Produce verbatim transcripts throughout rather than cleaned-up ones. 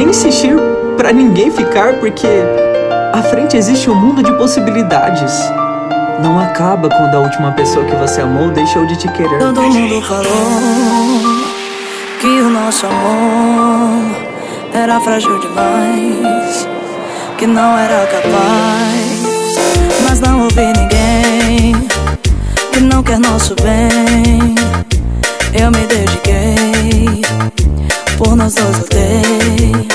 nem insistir pra ninguém ficar, porque à frente existe um mundo de possibilidades. Não acaba quando a última pessoa que você amou deixou de te querer. Todo mundo falou que o nosso amor era frágil demais, que não era capaz, mas não ouvi ninguém que não quer nosso bem. Eu me dediquei, por nós dois lutei.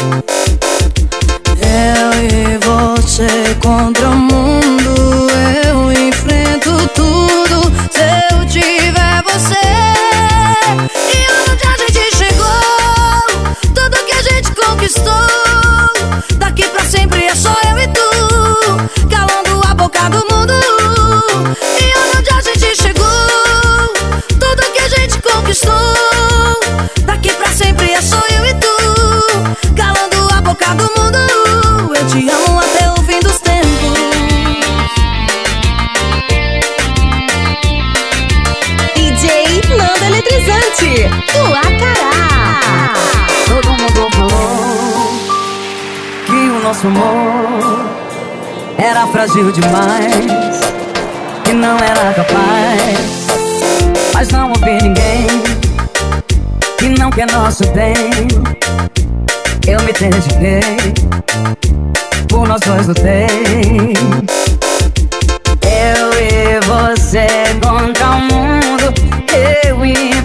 Eu e você contra o mundo, eu enfrento tudo se eu tiver você. E onde a gente chegou, tudo que a gente conquistou, daqui pra sempre é só eu e tu, calando a boca do mundo. E onde a gente chegou, tudo que a gente conquistou, daqui pra sempre é só eu e tu, calando a boca do mundo. Eu te amo até o fim dos tempos. D J Nando Eletrizante, o Acará. Todo mundo falou que o nosso amor era frágil demais, que não era capaz, mas não ouvi ninguém que não quer nosso bem. Eu me dediquei, por nós dois lutei. Eu e você contra o mundo, eu e